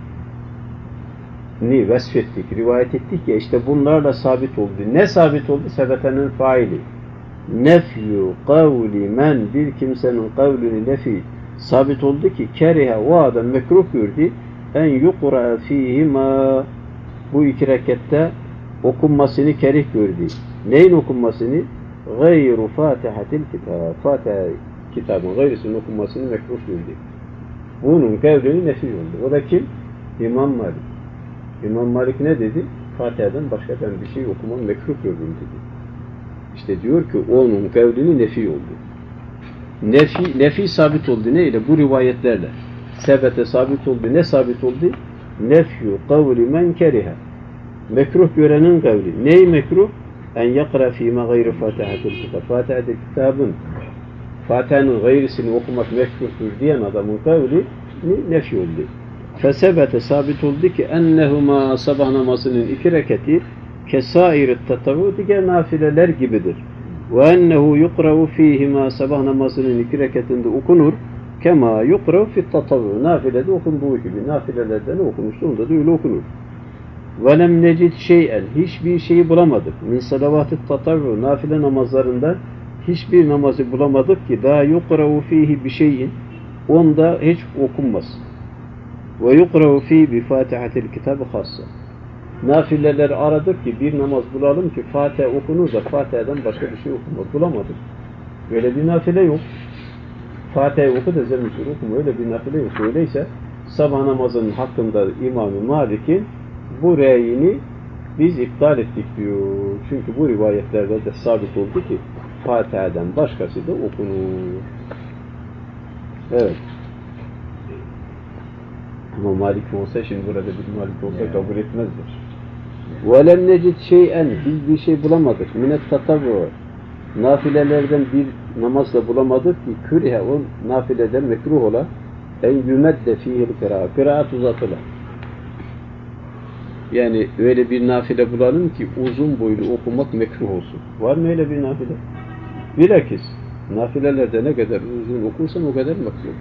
ni vesfettik, rivayet ettik ya işte bunlarla sabit oldu. Ne sabit oldu? Sebetenin faili. Nefyu kavli men bir kimsenin kavlini nefi sabit oldu ki kerihe o adam mekruh gördü en yukra fihima bu iki rekatte okunmasını kerih gördü. Neyin okunmasını? Gayru fatihatil kitab. Fatiha kitabın gayrısının okunmasını mekruh gördü. Bunun kavlini nefi oldu. O da kim? İmam Malik. İmam Malik ne dedi? Fatiha'dan başka ben bir şey okumam mekruh gördüm dedi. İşte diyor ki onun kavlini nefi oldu. Nefi sabit oldu. Neyle? Bu rivayetlerle. Sebete sabit oldu. Ne sabit oldu? Nefyu kavli men kerihe. Mekruh görenin kavli. Ney mekruh? En yakra fîme gayri fatihatil kitab. Fatiha'da kitabın Fatiha'nın gayrisini okumak mekruhtur diyen adamın kavli nefi oldu. Fesebete sabit oldu ki ennehuma sabah namazının iki reketi kesair-i tatavu diğer nafileler gibidir. Ve ennehu yukravu fihima sabah namazının iki reketinde okunur. Kema yukravu fit tatavu nafilede okunduğu gibi. Nafilelerde ne okunursa onda da öyle okunur. Ve lem necid şey'en hiçbir şeyi bulamadık. Min salavat-ı tatavu nafile namazlarında hiçbir namazı bulamadık ki daha yukravu fihi bir şeyin onda hiç okunmaz. Ve yukravu fihi bi fatihatil kitabı hassa. Nafileler aradık ki bir namaz bulalım ki Fatiha okunur da Fatiha'dan başka bir şey okunmaz. Bulamadık. Öyle bir nafile yok. Fatiha'yı oku da zemmiştir okuma. Öyle bir nafile yok. Öyleyse sabah namazının hakkında İmam-ı Malik'in bu reyini biz iptal ettik diyor. Çünkü bu rivayetlerde de sabit oldu ki Fatiha'dan başkası da okunur. Evet. Ama Malik olsa şimdi burada bir Malik olsa kabul etmezdir. وَلَمْ نَجِدْ شَيْئًا biz bir şey bulamadık. Minet tatavvu nafilelerden bir namazla bulamadık ki kürihe o nafileden mekruh ola en yümedde fihil kıraat. Kıraat uzatıla. Yani öyle bir nafile bulalım ki uzun boylu okumak mekruh olsun. Var mı öyle bir nafile? Bilakis nafilelerde ne kadar uzun okursan o kadar mekruh.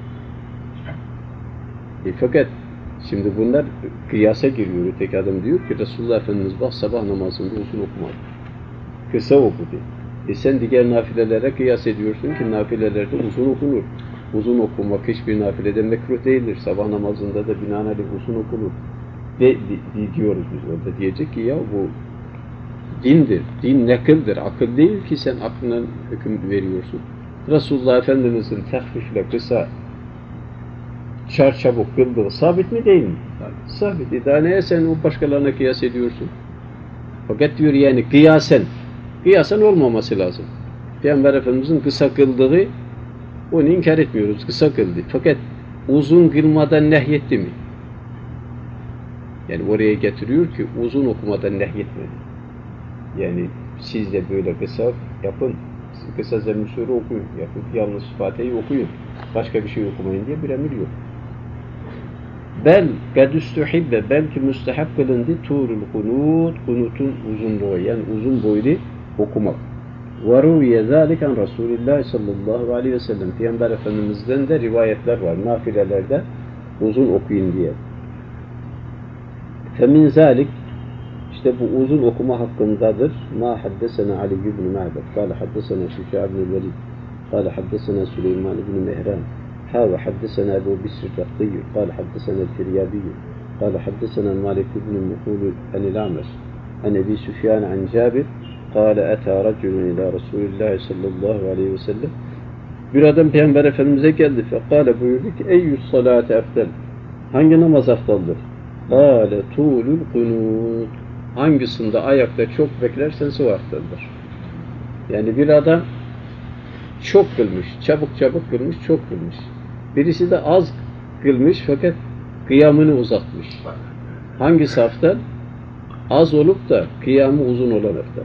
Fakat şimdi bunlar kıyasa giriyor. Öteki adam diyor ki Resulullah Efendimiz bak sabah namazında uzun okumadı. Kısa okudu. Sen diğer nafilelere kıyas ediyorsun ki nafilelerde uzun okunur. Uzun okumak hiçbir nafilede mekruh değildir. Sabah namazında da binaenaleyh uzun okunur. Diyoruz biz orada. Diyecek ki ya bu dindir. Din nakıldır. Akıl değil ki sen aklından hüküm veriyorsun. Resulullah Efendimiz'in tehfifle kısa çarçabuk kıldığı sabit mi değil mi? Sabit. Daha neye sen o başkalarına kıyas ediyorsun? Fakat diyor yani kıyasen olmaması lazım. Peygamber Efendimiz'in kısa kıldığı onu inkar etmiyoruz. Kısa kıldı. Fakat uzun kılmadan nehyetti mi? Yani oraya getiriyor ki uzun okumadan nehyetmedi. Yani siz de böyle kısa yapın. Kısa Zemm-i Sure okuyun. Yapın. Yalnız Fatiha'yı okuyun. Başka bir şey okumayın diye bir emir yok. Bel gadüstühibbe belki müstehap kılındı tuğrul kunut kunutun uzunluğu yani uzun boylu okumak. Ve ruviye zâliken Resulullah sallallahu aleyhi ve sellem Peygamber Efendimiz'den de rivayetler var nafilelerde uzun okuyun diye. Femin zâlik işte bu uzun okuma hakkındadır. Ma haddesena Ali ibn Ma'bad kâle haddesena Şüfâ ibn Velid kâle haddesena Süleyman ibn Mehran ha ve haddesena Ebu Bisr Raktiyyu kâle haddesena Firyabiyyu kâle haddesena Malik ibn Muhul enil Amr an Ebi Süfyan an Cabir kâle etâ racülün ilâ Resulillah sallallahu aleyhi ve sellem bir adam Peygamber Efendimiz'e geldi fekâle buyurdu ki eyyus salâte eftel hangi namaz aftaldır? Kâle tuğlul kunut hangisinde ayakta çok beklersen o aftaldır. Yani bir adam çok kılmış, çabuk kılmış, çok kılmış. Birisi de az kılmış fakat kıyamını uzatmış. Hangisi aftal? Az olup da kıyamı uzun olan aftal.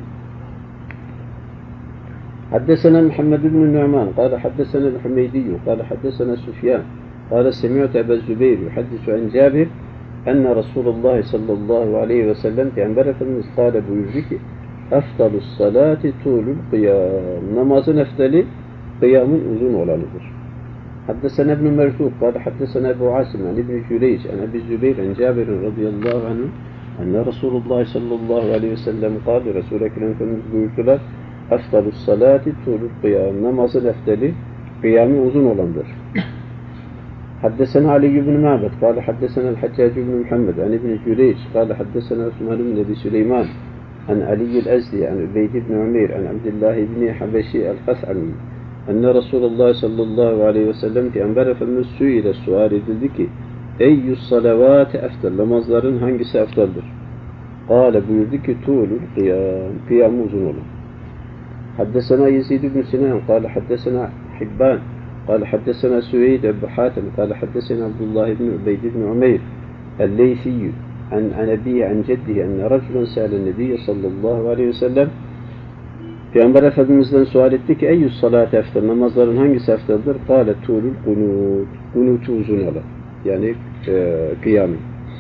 حدثنا محمد بن النعمان قال حدثنا الحميدي قال حدثنا سفيان قال سمعت أبا الزبير يحدث عن جابر أن رسول الله صلى الله عليه وسلم Peygamber Efendimiz قال buyurdu ki أفضل الصلاة طول القيام namazın eftali kıyamın uzun olanıdır. حدثنا ابن مرزوق قال حدثنا أبو عاصم عن ابن جريج عن أبي الزبير عن جابر رضي الله عنه أن رسول الله صلى الله عليه وسلم قال Resul-i Ekrem Efendimiz buyurdular أفضل الصلاة طول القيام namazın eftali kıyamı uzun olandır. حدثنا علي بن معبد قال حدثنا الحجاج بن محمد عن ابن جريج قال حدثنا عثمان بن أبي سليمان عن علي الأزدي عن عبيد بن عمير عن عبد الله بن حبشي الخثعمي أن رسول الله صلى الله عليه وسلم Peygamber Efendimiz suile sual edildi ki eyyus salavati eftal namazların hangisi eftaldır? Kâle buyurdu ki tuğlul kıyam kıyamı uzun olur. حدثنا يزيد بن سنان قال حدثنا حبان قال حدثنا سويد بن حاتم قال حدثنا عبد الله بن عبيد بن عمير الليثي عن أبيه عن جده أن رجلا سأل النبي صلى الله عليه وسلم Peygamber Efendimiz'den sual etti ki eyyus salate eftal namazların hangisi eftaldır? Kâle tuğlul kunut kunutu uzun olan yani kıyamı.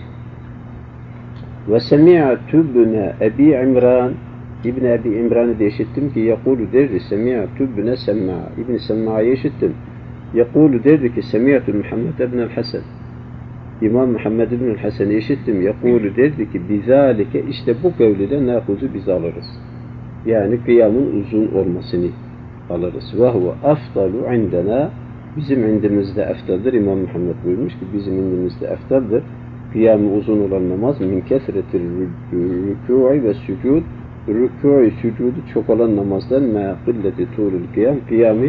Ve semi'tu ibne Ebi İmran İbn Ebi İmran'ı da işittim ki yekulu derdi semi'tu ibne Semma İbn Semma'yı işittim. Yekulu derdi ki semi'tu Muhammed ibn Hasan İmam Muhammed ibn Hasan'ı işittim. Yekulu derdi ki bizalike işte bu kavliyle nakuzu biz alırız. Yani kıyamın uzun olmasını alırız. Ve huve afdalu indena bizim indimizde eftaldir. İmam Muhammed buyurmuş ki bizim indimizde eftaldir. Kıyamı uzun olan namaz min kesretir rükû'i ve sücud rükû'i sücudu çok olan namazdan ma kılleti tuğlul kıyam kıyamı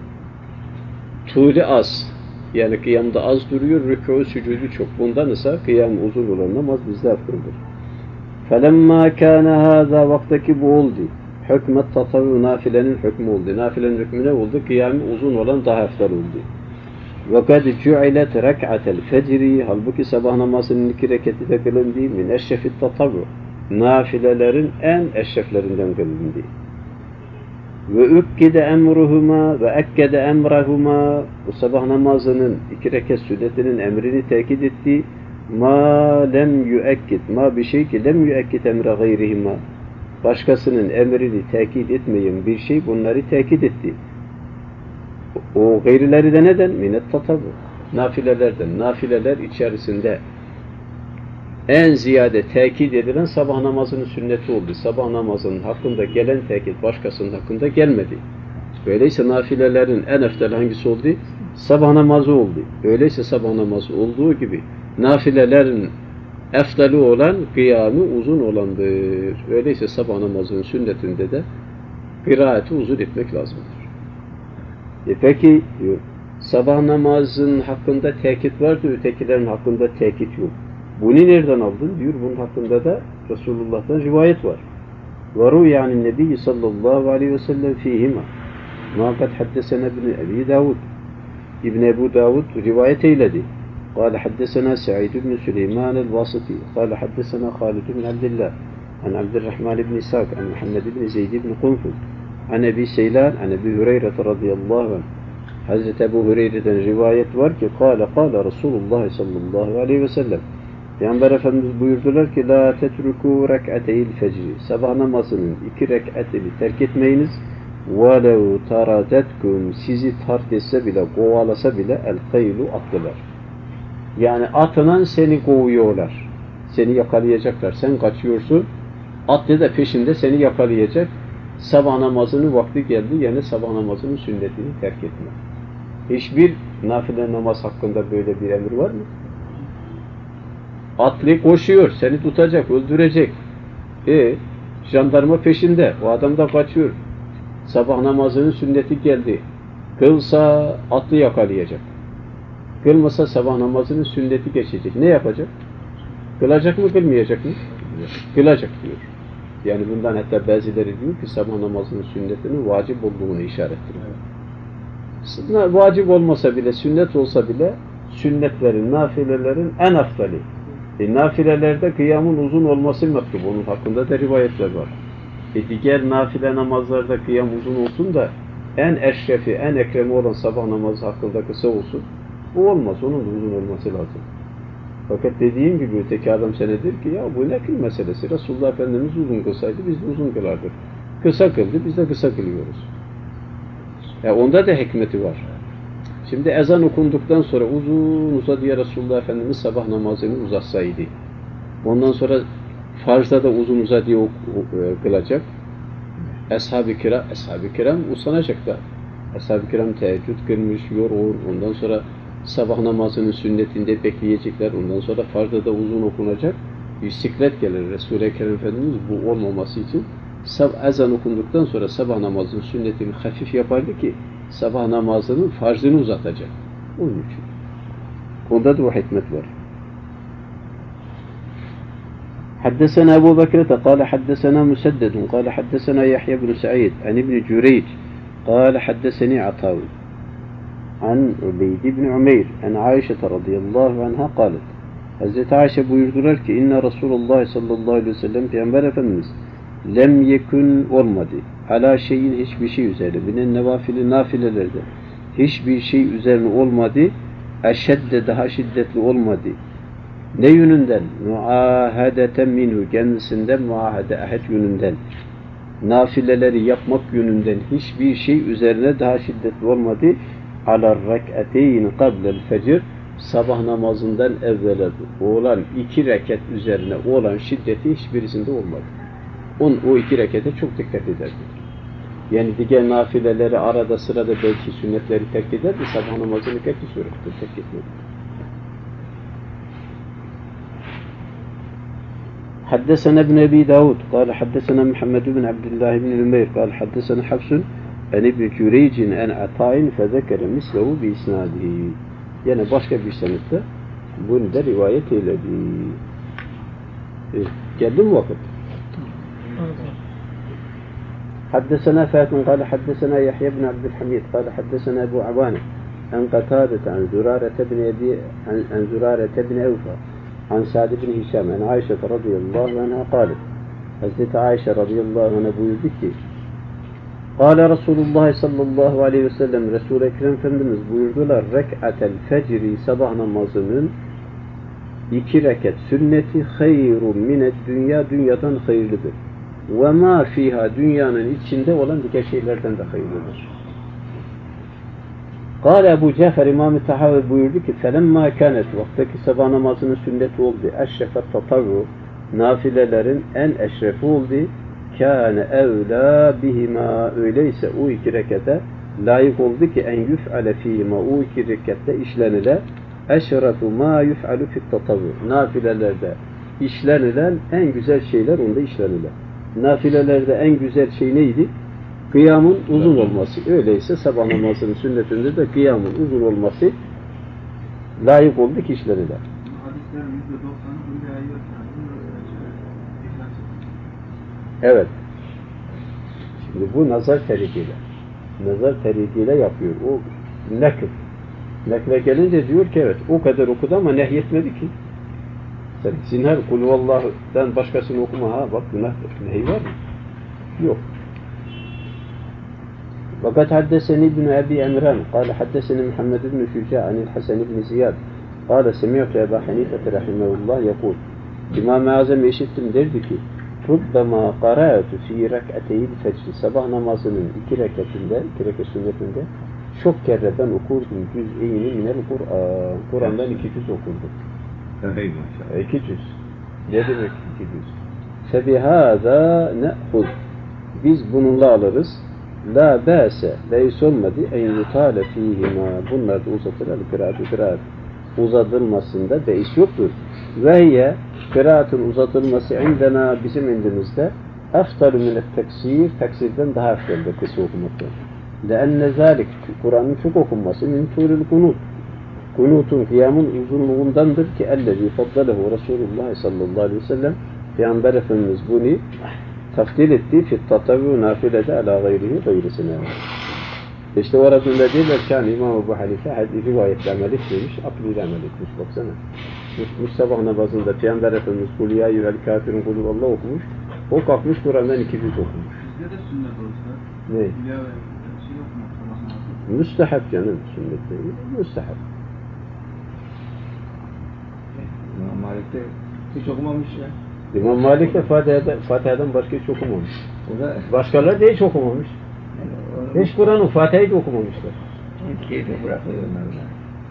tuğli az yani kıyamda az duruyor rükû'i sücudu çok bundan ise kıyamı uzun olan namaz bizde eftaldir. Felemma kâne hâzâ vaktaki bu oldu. Hükmet tatavvü nafilenin hükmü oldu. Nafilenin hükmü ne oldu? Kıyamı uzun olan daha eftal oldu. Ve kad cu'ilet rek'atel fecri halbuki sabah namazının 2 reketi de kılındı. Min eşrefit tatavvü. Nafilelerin en eşreflerinden kılındı. Ve ükkide emruhuma ve ekkede emrahuma bu sabah namazının 2 reket sünnetinin emrini tekit etti. Ma lem yüekkid ma bir şey ki lem yüekkid emre gayrihima başkasının emrini tekit etmeyen bir şey bunları tekit etti. O gayrileri de neden? Minet tatabu. Nafilelerden. Nafileler içerisinde en ziyade tekit edilen sabah namazının sünneti oldu. Sabah namazının hakkında gelen tekit başkasının hakkında gelmedi. Öyleyse nafilelerin en eftal hangisi oldu? Sabah namazı oldu. Öyleyse sabah namazı olduğu gibi nafilelerin eftali olan kıyamı uzun olandır. Öyleyse sabah namazının sünnetinde de kıraati uzun etmek lazımdır. Peki sabah namazının hakkında tekit vardı, ötekilerin hakkında tekit yok. Bunu nereden aldın? Diyor bunun hakkında da Resulullah'tan rivayet var. Varu yani Nebi sallallahu aleyhi ve sellem fihima. Muhakkak haddesene Ebi Davud. İbn Ebu Davud rivayet eyledi. قال حدثنا سعيد بن سليمان الواسطي قال حدثنا خالد بن عبد الله عن عبد الرحمن بن إسحاق عن محمد بن زيد بن قنفذ عن أبي سيلان عن أبي هريرة رضي الله عنه Hazreti Ebu Hureyre'den rivayet var ki kâle Resulullah sallallahu aleyhi ve sellem Peygamber Efendimiz buyurdular ki la tetruku rek'ateyil fecri sabah namazının 2 rek'atini terk etmeyiniz وَلَوْ تَرَدَتْكُمْ sizi tart etse bile, kovalasa bile el-haylu atlılar. Yani atından seni kovuyorlar. Seni yakalayacaklar. Sen kaçıyorsun. Atlı da peşinde seni yakalayacak. Sabah namazının vakti geldi. Yani sabah namazının sünnetini terk etme. Hiçbir nafile namaz hakkında böyle bir emir var mı? Atlı koşuyor. Seni tutacak, öldürecek. Jandarma peşinde. O adam da kaçıyor. Sabah namazının sünneti geldi. Kılsa atlı yakalayacak. Kılmasa sabah namazının sünneti geçecek. Ne yapacak? Kılacak mı, kılmayacak mı? Kılacak diyor. Yani bundan hatta bazıları diyor ki sabah namazının sünnetinin vacip olduğunu işaret ediyor. Vacip olmasa bile, sünnet olsa bile sünnetlerin, nafilelerin en afdali. Nafilelerde kıyamın uzun olması mektub. Onun hakkında da rivayetler var. Diğer nafile namazlarda kıyam uzun olsun da en eşrefi, en ekremi olan sabah namazı hakkında kısa olsun. Bu olmaz. Onun da uzun olması lazım. Fakat dediğim gibi öteki adam senedir ki ya bu ne kıl meselesi. Resulullah Efendimiz uzun kılsaydı biz de uzun kılardık. Kısa kıldı, biz de kısa kılıyoruz. Onda da hikmeti var. Şimdi ezan okunduktan sonra uzun uzadıya Resulullah Efendimiz sabah namazını uzatsaydı. Ondan sonra farzda da uzun uzadıya kılacak. Ashab-ı kiram usanacak da. Ashab-ı kiram teheccüd kılmış, yorulur. Ondan sonra sabah namazının sünnetinde bekleyecekler. Ondan sonra farzda da uzun okunacak. Bisiklet gelir. Resul-i Ekrem Efendimiz bu olmaması için ezan okunduktan sonra sabah namazının sünnetini hafif yapardı ki sabah namazının farzını uzatacak. Onun için. Onda da o hikmet var. حدثنا أبو بكرة قال حدثنا مسدد قال حدثنا يحيى بن سعيد عن ابن جريج قال حدثني عطاء عن عبيد بن عمير عن عائشة رضي الله عنها قالت Hazreti Ayşe buyurdular ki inna Resulullah sallallahu aleyhi ve sellem Peygamber Efendimiz lem yekun olmadı. Ala şeyin hiçbir şey üzerine binen nevafili nafilelerde hiçbir şey üzerine olmadı. Eşedde daha şiddetli olmadı. Ne yönünden? Muahadeten minhu kendisinden muahede ahd yönünden. Nafileleri yapmak yönünden hiçbir şey üzerine daha şiddetli olmadı. Ala rek'ateyn qabla'l fecr sabah namazından evvela olan 2 rekat üzerine olan şiddeti hiçbirisinde olmadı. O 2 rekete çok dikkat ederdi. Yani diğer nafileleri arada sırada belki sünnetleri terk ederdi, sabah namazını terk etmedi. حدثنا ابن أبي داود قال حدثنا محمد بن عبد الله بن نمير قال حدثنا حفص عن ابن جريج عن عطاء فذكر مثله بإسناده yani başka bir senette bunu da rivayet eyledi. Geldi mi vakit? حدثنا فاتن قال حدثنا يحيى بن عبد الحميد قال حدثنا أبو عوانة عن قتادة عن زرارة بن أوفى عن سعد بن هشام عن عائشة رضي الله عنها قالت Hazreti Ayşe radıyallahu anh'a buyurdu ki Kâle Resulullah sallallahu aleyhi ve sellem Resul-i Ekrem Efendimiz buyurdular rek'atel fecri sabah namazının 2 rekat sünneti hayrun mined dünya dünyadan hayırlıdır. Ve ma fiha dünyanın içinde olan diğer şeylerden de hayırlıdır. Kâle Ebu Cafer İmam-ı Tahavi buyurdu ki felemma kânet vaktaki sabah namazının sünneti oldu. Eşrefet tatavvu nafilelerin en eşrefi oldu. Kâne evlâ bihima öyleyse o 2 rekete layık oldu ki en yuf'ale fîhima o 2 rekette işlenile eşrefu mâ yuf'alu fit tatavvu nafilelerde işlenilen en güzel şeyler onda işlenilen. Nafilelerde en güzel şey neydi? Kıyamın uzun olması. Öyleyse sabah namazının sünnetinde de kıyamın uzun olması layık oldu ki işleriyle. Hadislerin %90'ı buraya ayıyor. Evet. Şimdi bu nazar terikiyle. Nazar terikiyle yapıyor. O nakl. Nakle gelince diyor ki evet o kadar okudu ama nehyetmedi ki. Sen zinhar kul vallah'dan başkasını okuma ha bak günahtır. Nehy var mı? Yok. وقد حدثني ابن أبي عمران قال حدثني محمد بن شجاع عن الحسن بن زياد قال سمعت أبا حنيفة رحمه الله يقول İmam-ı Azam işittim derdi ki Rubbama qara'tu fi rak'ateyil fecr sabah namazının iki rekat sünnetinde çok kere ben okurdum cüz'eyni minel Kur'an. Kur'an'dan 2 cüz okurdum. Hey maşallah. 2 cüz. Ne demek 2 cüz? Febihâzâ ne'hud. Biz bununla alırız. La bâse. Leys olmadı. En yutâle fîhimâ. Bunlar da uzatılır. Kıraat. Uzatılmasında beis yoktur. Ve hiye kıraatın uzatılması indena bizim indimizde eftalu minet teksir. Teksirden daha eftaldir kısa okumakta. Leenne zâlik. Kur'an'ın çok okunması min tûril kunut. Kunutun kıyamın uzunluğundandır ki ellezî faddalehu Resulullah sallallahu aleyhi ve sellem Peygamber Efendimiz bunu tafdil etti fi tatavvu nafilede ala gayrisine. İşte orada diyorlar ki İmam Ebu Hanife hadis rivayetle amel etmemiş, akliyle amel etmiş. Baksana. Sabah namazında Peygamber Efendimiz kul ya eyyuhel kafirun kul Allah okumuş. O kalkmış Kur'an'dan 2 cüz okumuş. Bizde de sünnet olsa. Ne? Ya şey okumak sabah namazı. Müstehap canım sünnet değil. Müstehap. İmam Malik'te hiç okumamış ya. İmam Malik de Fatiha'dan başka hiç okumamış. O da Başkaları da hiç okumamış. Hiç Kur'an'ın Fatiha'yı da okumamışlar. keyfe bırakıyor onlarla.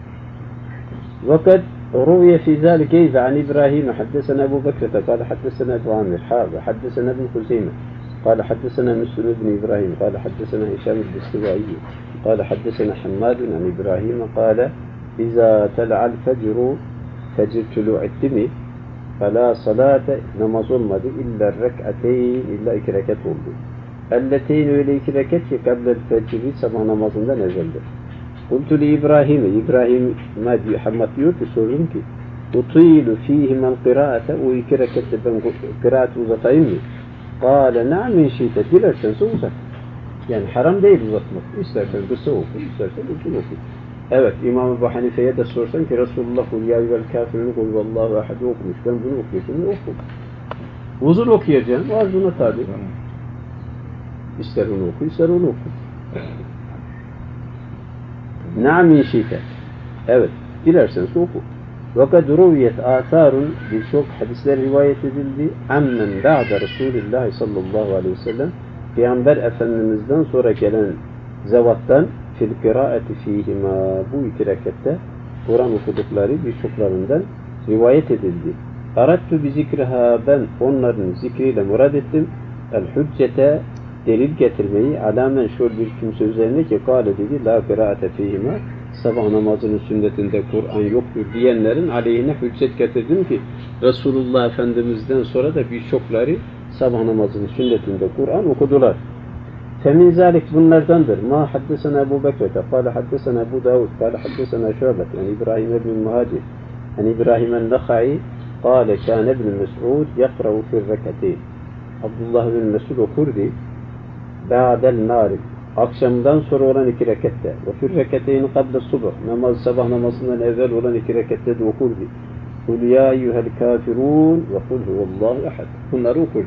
وقد روي في ذلك كيف عن إبراهيم حدثنا أبو بكر قال حدثنا أبو عامر حدثنا ابن خزيمة قال حدثنا مسلم بن إبراهيم قال حدثنا هشام الدستوائي قال حدثنا حماد عن إبراهيم قال إذا طلع الفجر فجر طلوع الدم فلا صلاة namaz olmadı illa rek'ateyn illa 2 rekat oldu. Elleteyn öyle 2 rekat ki kablel fecri sabah namazından evveldir. Kultu li İbrahim'e Hammad diyor ki sordum ki utilu fihimel kıraate o 2 rekatte ben kıraatı uzatayım mı? Kâle na'am inşi'te dilersen uzat. Yani haram değil uzatmak. İstersen kısa oku, istersen uzun oku. Evet, İmam Ebu Hanife'ye de sorsan ki Resulullah kul ya eyyuhel kafirun kul vallahu ahad okumuş. Ben bunu okuyorsun, oku. Uzun okuyacaksın, o az buna tabi. İster onu oku, ister onu oku. Na'am inşi'te. Evet, dilerseniz oku. Fakat ruviyet atharun birçok hadisler rivayet edildi. Ammen ba'da Resulullah sallallahu aleyhi ve sellem Peygamber Efendimiz'den sonra gelen zevattan fil kıraati fihima bu 2 rekatte Kur'an okudukları birçoklarından rivayet edildi. Arattu bi zikriha ben onların zikriyle murad ettim. El hüccete delil getirmeyi alamen şöyle bir kimse üzerine ki kâle dedi la kıraate fihima sabah namazının sünnetinde Kur'an yoktur diyenlerin aleyhine hüccet getirdim ki Resulullah Efendimiz'den sonra da birçokları sabah namazının sünnetinde Kur'an okudular. Femin zalik bunlardandır. Ma haddesena Ebu Bekir'te, kâle haddesena Ebu Davud, kâle haddesena Şu'bet, yani İbrahim ibn Muhacir, yani İbrahim el-Nakha'i, kâle kâne ibn Mes'ud, yakra'u fir rekateyn. Abdullah ibn Mes'ud okurdu, ba'del mağrib, akşamdan sonra olan 2 rekatte, ve fir rekateyni kabla subh, sabah namazından evvel olan 2 rekatte de okurdu. Kul ya eyyuhel kafirun ve kul huvallahu ahad. Bunları okurdu.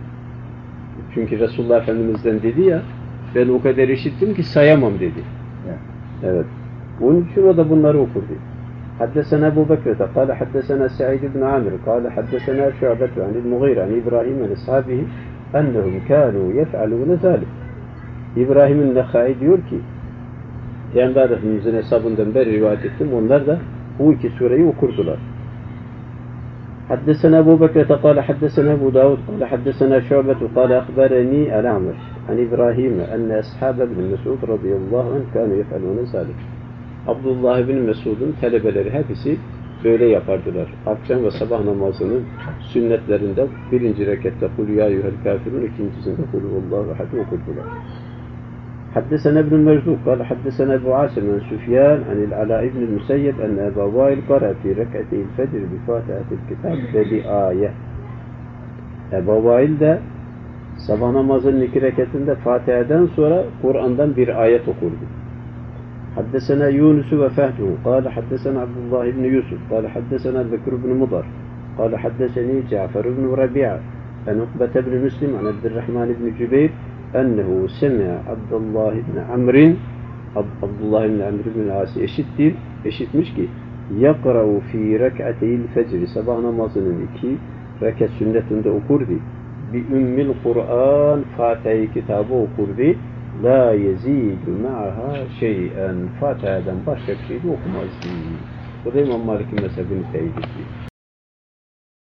Çünkü Resulullah Efendimiz'den dedi ya, ben o kadar işittim ki sayamam dedi. Evet. Onun için o da bunları okurdu. Haddesena Ebu Bekir'te, kâle haddesena Sa'id ibn Amir, kâle haddesena Şu'betu anil Mughira, an İbrahim ve ashabihi, ennehum kânû yef'alûne zâlik. İbrahim'in Nekhai diyor ki, Peygamber Efendimiz'in hesabından beri rivayet ettim, onlar da bu 2 sureyi okurdular. حدثنا أبو بكر قال حدثنا أبو داود قال حدثنا شعبة قال أخبرني الأعمش عن إبراهيم أن أصحاب ابن مسعود رضي الله عنه كانوا يفعلون ذلك. Abdullah bin Mesud'un talebeleri hepsi böyle yapardılar. Akşam ve sabah namazının sünnetlerinde 1. rekatta kul ya eyyuhel kafirun, ikincisinde kul huvallahu ahad okurdular. حدثنا ابن المرزوق قال حدثنا أبو عاصم عن سفيان عن العلاء بن المسيب أن أبا وائل قرأ في ركعتي الفجر بفاتحة الكتاب بآية. Ebu Vail de sabah namazının 2 rekatında Fatiha'dan sonra Kur'an'dan bir ayet okurdu. حدثنا يونس وفهده قال حدثنا عبد الله بن يوسف قال حدثنا بكر بن مضر قال حدثني جعفر بن ربيعة عن عقبة بن مسلم عن عبد الرحمن بن جبير ennehu semi'a Abdullah ibn Amr'in Abdullah ibn Amr ibn As'i eşitmiş ki yakra'u fi rek'ateyil fecri sabah namazının 2 rekat sünnetinde okurdu. Bi ümmil Kur'an Fatiha kitabı okurdu. La yezidu ma'aha şey'en Fatiha'dan başka bir şey de okumazdı. Bu da İmam Malik'in mezhebini teyit etti.